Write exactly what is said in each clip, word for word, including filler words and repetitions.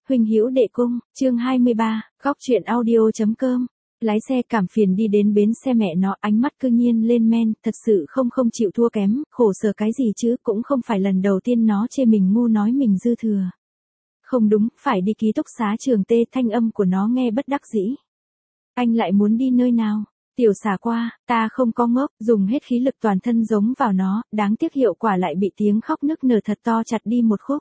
huynh hữu đệ cung, chương hai mươi ba, góc truyện audio.com. Lái xe cảm phiền đi đến bến xe mẹ nó, ánh mắt cư nhiên lên men, thật sự không không chịu thua kém, khổ sở cái gì chứ, cũng không phải lần đầu tiên nó chê mình ngu nói mình dư thừa. Không đúng, phải đi ký túc xá Trường Tê, thanh âm của nó nghe bất đắc dĩ. Anh lại muốn đi nơi nào? Tiểu xả qua, ta không có ngốc, dùng hết khí lực toàn thân giống vào nó, đáng tiếc hiệu quả lại bị tiếng khóc nức nở thật to chặt đi một khúc.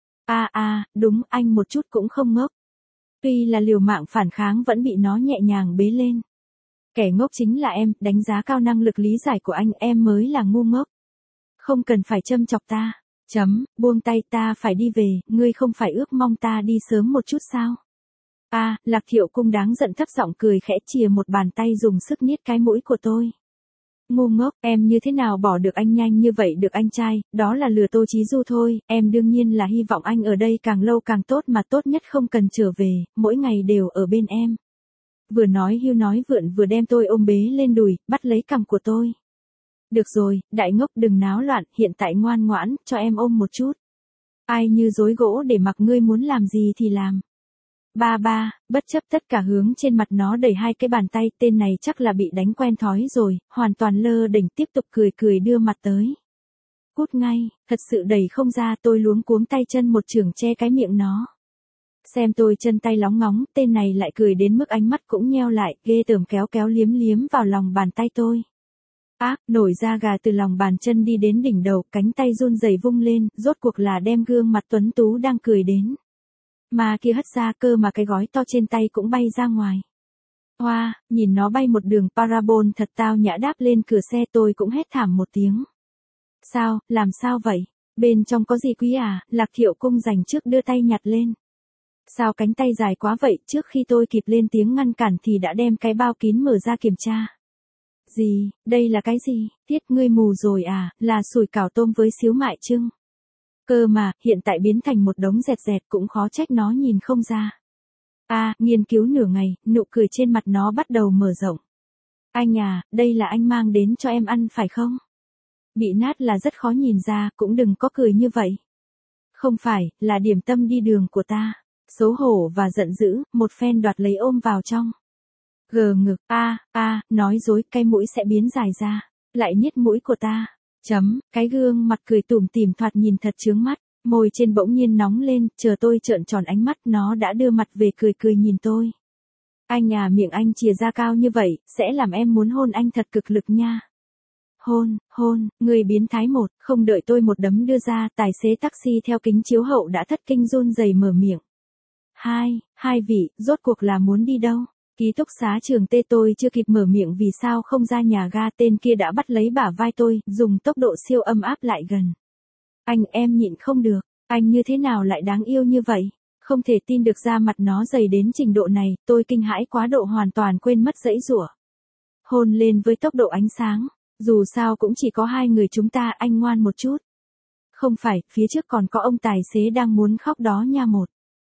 A a, à, đúng, anh một chút cũng không ngốc. Tuy là liều mạng phản kháng vẫn bị nó nhẹ nhàng bế lên. Kẻ ngốc chính là em, đánh giá cao năng lực lý giải của anh, em mới là ngu ngốc. Không cần phải châm chọc ta. Chấm, buông tay, ta phải đi về, ngươi không phải ước mong ta đi sớm một chút sao? A, à, Lạc Thiệu Cung đáng giận thấp giọng cười khẽ chìa một bàn tay dùng sức niết cái mũi của tôi. Ngu ngốc, em như thế nào bỏ được anh nhanh như vậy được anh trai, đó là lừa Tô Chí Du thôi, em đương nhiên là hy vọng anh ở đây càng lâu càng tốt mà tốt nhất không cần trở về, mỗi ngày đều ở bên em. Vừa nói hưu nói vượn vừa đem tôi ôm bế lên đùi, bắt lấy cằm của tôi. Được rồi, đại ngốc đừng náo loạn, hiện tại ngoan ngoãn, cho em ôm một chút. Ai như dối gỗ để mặc ngươi muốn làm gì thì làm. Ba ba, bất chấp tất cả hướng trên mặt nó đẩy hai cái bàn tay, tên này chắc là bị đánh quen thói rồi, hoàn toàn lơ đỉnh tiếp tục cười cười đưa mặt tới. Cút ngay, thật sự đẩy không ra, tôi luống cuống tay chân một chưởng che cái miệng nó. Xem tôi chân tay lóng ngóng, tên này lại cười đến mức ánh mắt cũng nheo lại, ghê tởm kéo kéo liếm liếm vào lòng bàn tay tôi. Ác, nổi da gà từ lòng bàn chân đi đến đỉnh đầu, cánh tay run rẩy vung lên, rốt cuộc là đem gương mặt tuấn tú đang cười đến. Mà kia hất ra cơ mà cái gói to trên tay cũng bay ra ngoài. Hoa, wow, nhìn nó bay một đường parabol thật tao nhã đáp lên cửa xe tôi cũng hét thảm một tiếng. Sao, làm sao vậy? Bên trong có gì quý à? Lạc Thiệu Cung dành trước đưa tay nhặt lên. Sao cánh tay dài quá vậy? Trước khi tôi kịp lên tiếng ngăn cản thì đã đem cái bao kín mở ra kiểm tra. Gì, đây là cái gì? Tiết ngươi mù rồi à? Là sủi cảo tôm với xíu mại trưng. Cơ mà, hiện tại biến thành một đống dẹt dẹt cũng khó trách nó nhìn không ra. A, à, nghiên cứu nửa ngày, nụ cười trên mặt nó bắt đầu mở rộng. Anh à, đây là anh mang đến cho em ăn phải không? Bị nát là rất khó nhìn ra, cũng đừng có cười như vậy. Không phải, là điểm tâm đi đường của ta. Xấu hổ và giận dữ, một phen đoạt lấy ôm vào trong. Gờ ngực, a, a, nói dối, cái mũi sẽ biến dài ra. Lại nhít mũi của ta. Chấm, cái gương mặt cười tủm tỉm thoạt nhìn thật chướng mắt, môi trên bỗng nhiên nóng lên, chờ tôi trợn tròn ánh mắt nó đã đưa mặt về cười cười nhìn tôi. Anh à, miệng anh chìa ra cao như vậy, sẽ làm em muốn hôn anh thật cực lực nha. Hôn, hôn, người biến thái một, không đợi tôi một đấm đưa ra, tài xế taxi theo kính chiếu hậu đã thất kinh run rẩy mở miệng. Hai, hai vị, rốt cuộc là muốn đi đâu? Ký túc xá Trường Tê tôi chưa kịp mở miệng vì sao không ra nhà ga, tên kia đã bắt lấy bả vai tôi, dùng tốc độ siêu âm áp lại gần. Anh em nhịn không được, anh như thế nào lại đáng yêu như vậy? Không thể tin được da mặt nó dày đến trình độ này, tôi kinh hãi quá độ hoàn toàn quên mất giãy giụa. Hôn lên với tốc độ ánh sáng, dù sao cũng chỉ có hai người chúng ta, anh ngoan một chút. Không phải, phía trước còn có ông tài xế đang muốn khóc đó nha một.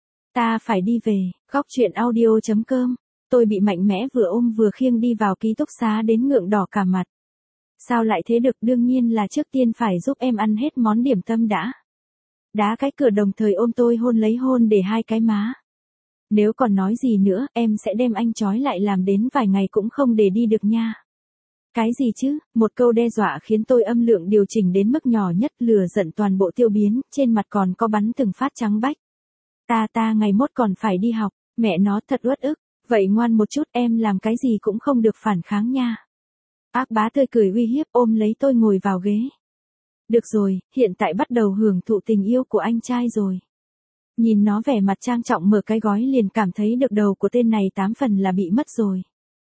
Ta phải đi về, góc truyện audio.com. Tôi bị mạnh mẽ vừa ôm vừa khiêng đi vào ký túc xá đến ngượng đỏ cả mặt. Sao lại thế được, đương nhiên là trước tiên phải giúp em ăn hết món điểm tâm đã. Đá cái cửa đồng thời ôm tôi hôn lấy hôn để hai cái má. Nếu còn nói gì nữa, em sẽ đem anh trói lại làm đến vài ngày cũng không để đi được nha. Cái gì chứ, một câu đe dọa khiến tôi âm lượng điều chỉnh đến mức nhỏ nhất, lửa giận toàn bộ tiêu biến, trên mặt còn có bắn từng phát trắng bách. Ta ta ngày mốt còn phải đi học, mẹ nó thật uất ức. Vậy ngoan một chút, em làm cái gì cũng không được phản kháng nha. Ác bá tươi cười uy hiếp ôm lấy tôi ngồi vào ghế. Được rồi, hiện tại bắt đầu hưởng thụ tình yêu của anh trai rồi. Nhìn nó vẻ mặt trang trọng mở cái gói liền cảm thấy được đầu của tên này tám phần là bị mất rồi.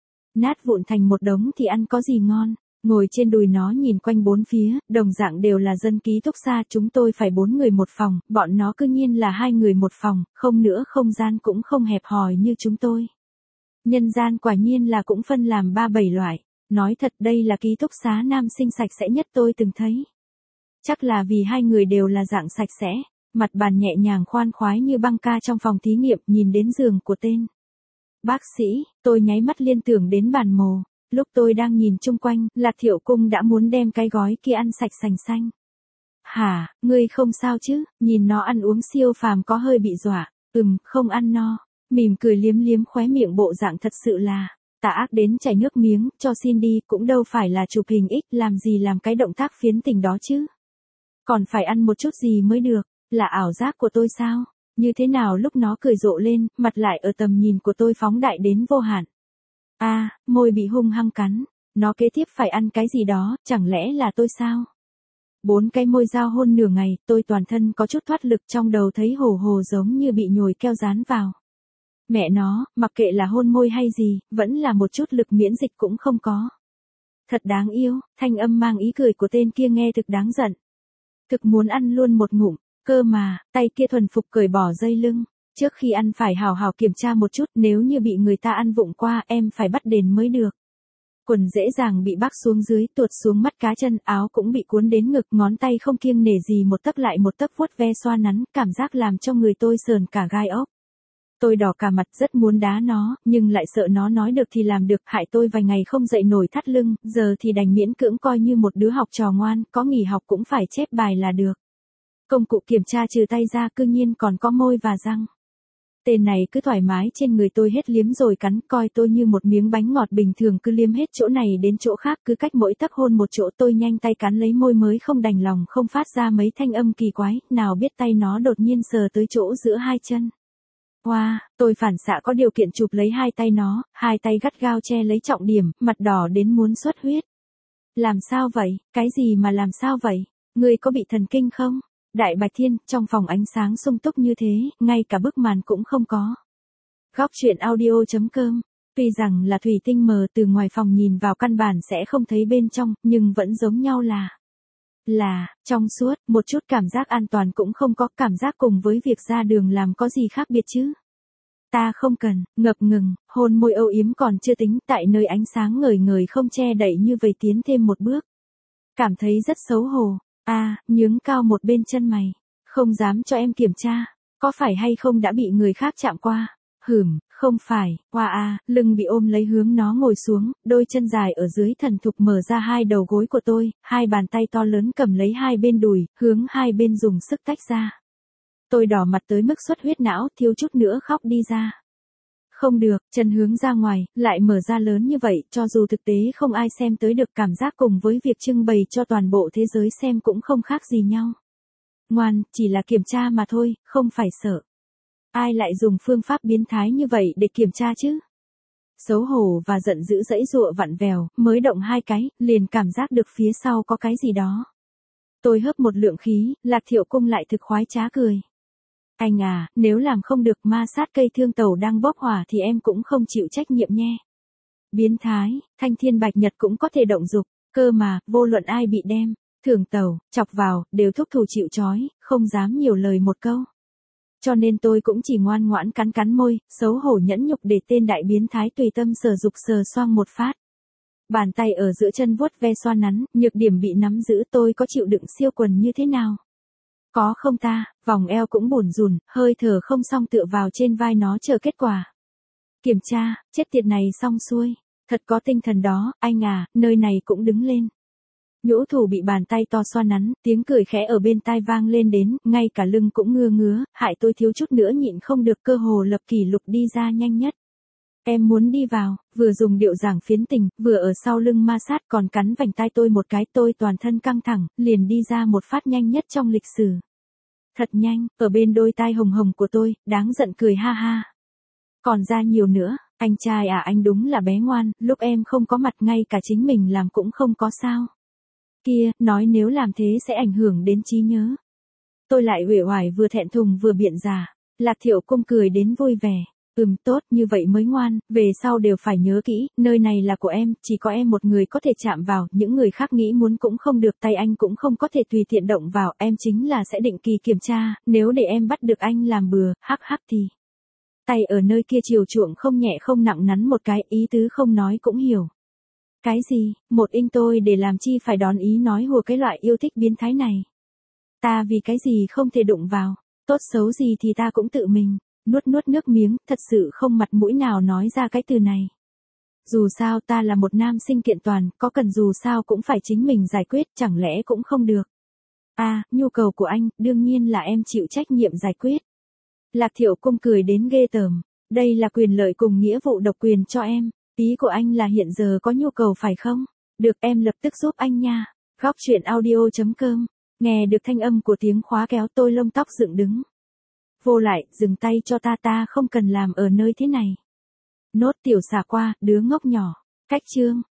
Nát vụn thành một đống thì ăn có gì ngon. Ngồi trên đùi nó nhìn quanh bốn phía, đồng dạng đều là dân ký túc xá, chúng tôi phải bốn người một phòng, bọn nó cư nhiên là hai người một phòng, không nữa không gian cũng không hẹp hòi như chúng tôi. Nhân gian quả nhiên là cũng phân làm ba bảy loại, nói thật đây là ký túc xá nam sinh sạch sẽ nhất tôi từng thấy. Chắc là vì hai người đều là dạng sạch sẽ, mặt bàn nhẹ nhàng khoan khoái như băng ca trong phòng thí nghiệm, nhìn đến giường của tên bác sĩ, tôi nháy mắt liên tưởng đến bàn mổ. Lúc tôi đang nhìn chung quanh, Lạc Thiệu Cung đã muốn đem cái gói kia ăn sạch sành xanh. Hả, ngươi không sao chứ, nhìn nó ăn uống siêu phàm có hơi bị dọa. Ừm, không ăn no. Mỉm cười liếm liếm khóe miệng bộ dạng thật sự là tà ác đến chảy nước miếng, cho xin đi, cũng đâu phải là chụp hình ích, làm gì làm cái động tác phiến tình đó chứ. Còn phải ăn một chút gì mới được, là ảo giác của tôi sao? Như thế nào lúc nó cười rộ lên, mặt lại ở tầm nhìn của tôi phóng đại đến vô hạn. A, à, môi bị hung hăng cắn, nó kế tiếp phải ăn cái gì đó, chẳng lẽ là tôi sao? Bốn cái môi giao hôn nửa ngày, tôi toàn thân có chút thoát lực, trong đầu thấy hồ hồ giống như bị nhồi keo dán vào. Mẹ nó, mặc kệ là hôn môi hay gì, vẫn là một chút lực miễn dịch cũng không có. Thật đáng yêu, thanh âm mang ý cười của tên kia nghe thực đáng giận. Thực muốn ăn luôn một ngụm, cơ mà, tay kia thuần phục cởi bỏ dây lưng. Trước khi ăn phải hào hào kiểm tra một chút, nếu như bị người ta ăn vụng qua, em phải bắt đền mới được. Quần dễ dàng bị bắc xuống dưới, tuột xuống mắt cá chân, áo cũng bị cuốn đến ngực, ngón tay không kiêng nể gì một tấc lại một tấc vuốt ve xoa nắn, cảm giác làm cho người tôi sờn cả gai ốc. Tôi đỏ cả mặt, rất muốn đá nó, nhưng lại sợ nó nói được thì làm được, hại tôi vài ngày không dậy nổi thắt lưng, giờ thì đành miễn cưỡng coi như một đứa học trò ngoan, có nghỉ học cũng phải chép bài là được. Công cụ kiểm tra trừ tay ra cư nhiên còn có môi và răng. Tên này cứ thoải mái trên người tôi hết liếm rồi cắn, coi tôi như một miếng bánh ngọt bình thường, cứ liếm hết chỗ này đến chỗ khác, cứ cách mỗi tấc hôn một chỗ. Tôi nhanh tay cắn lấy môi mới không đành lòng không phát ra mấy thanh âm kỳ quái, nào biết tay nó đột nhiên sờ tới chỗ giữa hai chân. Wow, tôi phản xạ có điều kiện chụp lấy hai tay nó, hai tay gắt gao che lấy trọng điểm, mặt đỏ đến muốn xuất huyết. Làm sao vậy, cái gì mà làm sao vậy, ngươi có bị thần kinh không? Đại bạch thiên, trong phòng ánh sáng sung túc như thế, ngay cả bức màn cũng không có. Góc truyện audio chấm com. Tuy rằng là thủy tinh mờ, từ ngoài phòng nhìn vào căn bản sẽ không thấy bên trong, nhưng vẫn giống nhau là là trong suốt, một chút cảm giác an toàn cũng không có, cảm giác cùng với việc ra đường làm có gì khác biệt chứ. Ta không cần, ngập ngừng, hôn môi âu yếm còn chưa tính, tại nơi ánh sáng ngời ngời không che đậy như vậy tiến thêm một bước. Cảm thấy rất xấu hổ. A, à, nhướng cao một bên chân mày, không dám cho em kiểm tra, có phải hay không đã bị người khác chạm qua? Hửm, không phải, qua a, à, lưng bị ôm lấy hướng nó ngồi xuống, đôi chân dài ở dưới thần thục mở ra hai đầu gối của tôi, hai bàn tay to lớn cầm lấy hai bên đùi, hướng hai bên dùng sức tách ra. Tôi đỏ mặt tới mức xuất huyết não, thiếu chút nữa khóc đi ra. Không được, chân hướng ra ngoài, lại mở ra lớn như vậy, cho dù thực tế không ai xem tới được, cảm giác cùng với việc trưng bày cho toàn bộ thế giới xem cũng không khác gì nhau. Ngoan, chỉ là kiểm tra mà thôi, không phải sợ. Ai lại dùng phương pháp biến thái như vậy để kiểm tra chứ? Xấu hổ và giận dữ dãy dụa vặn vèo, mới động hai cái, liền cảm giác được phía sau có cái gì đó. Tôi hớp một lượng khí, Lạc Thiệu Cung lại thực khoái trá cười. Anh à, nếu làm không được ma sát cây thương tàu đang bốc hỏa thì em cũng không chịu trách nhiệm nhé. Biến thái, thanh thiên bạch nhật cũng có thể động dục, cơ mà, vô luận ai bị đem, thường tàu, chọc vào, đều thúc thủ chịu trói, không dám nhiều lời một câu. Cho nên tôi cũng chỉ ngoan ngoãn cắn cắn môi, xấu hổ nhẫn nhục để tên đại biến thái tùy tâm sở dục sờ xoang một phát. Bàn tay ở giữa chân vuốt ve xoa nắn, nhược điểm bị nắm giữ, tôi có chịu đựng siêu quần như thế nào? Có không ta, vòng eo cũng bủn rủn, hơi thở không xong tựa vào trên vai nó chờ kết quả. Kiểm tra, chết tiệt này xong xuôi, thật có tinh thần đó, anh à, nơi này cũng đứng lên. Nhũ thủ bị bàn tay to xoa nắn, tiếng cười khẽ ở bên tai vang lên đến, ngay cả lưng cũng ngưa ngứa, hại tôi thiếu chút nữa nhịn không được, cơ hồ lập kỷ lục đi ra nhanh nhất. Em muốn đi vào, vừa dùng điệu giảng phiến tình, vừa ở sau lưng ma sát còn cắn vành tai tôi một cái, tôi toàn thân căng thẳng, liền đi ra một phát nhanh nhất trong lịch sử. Thật nhanh, ở bên đôi tai hồng hồng của tôi, đáng giận cười ha ha. Còn ra nhiều nữa, anh trai à, anh đúng là bé ngoan, lúc em không có mặt ngay cả chính mình làm cũng không có sao. Kia, nói nếu làm thế sẽ ảnh hưởng đến trí nhớ. Tôi lại uể oải vừa thẹn thùng vừa biện giải. Lạc Thiệu Cung cười đến vui vẻ. Ừm, tốt, như vậy mới ngoan, về sau đều phải nhớ kỹ, nơi này là của em, chỉ có em một người có thể chạm vào, những người khác nghĩ muốn cũng không được, tay anh cũng không có thể tùy tiện động vào, em chính là sẽ định kỳ kiểm tra, nếu để em bắt được anh làm bừa, hắc hắc thì. Tay ở nơi kia chiều chuộng không nhẹ không nặng nắn một cái, ý tứ không nói cũng hiểu. Cái gì, một inch tôi để làm chi phải đón ý nói hùa cái loại yêu thích biến thái này. Ta vì cái gì không thể đụng vào, tốt xấu gì thì ta cũng tự mình. Nuốt nuốt nước miếng, thật sự không mặt mũi nào nói ra cái từ này. Dù sao ta là một nam sinh kiện toàn, có cần dù sao cũng phải chính mình giải quyết, chẳng lẽ cũng không được. À, nhu cầu của anh, đương nhiên là em chịu trách nhiệm giải quyết. Lạc Thiệu Cung cười đến ghê tởm. Đây là quyền lợi cùng nghĩa vụ độc quyền cho em. Ý của anh là hiện giờ có nhu cầu phải không? Được, em lập tức giúp anh nha. Góc chuyện audio chấm com. Nghe được thanh âm của tiếng khóa kéo, tôi lông tóc dựng đứng. Vô lại, dừng tay cho ta, ta không cần làm ở nơi thế này. Nốt tiểu xả qua, đứa ngốc nhỏ. Cách chương.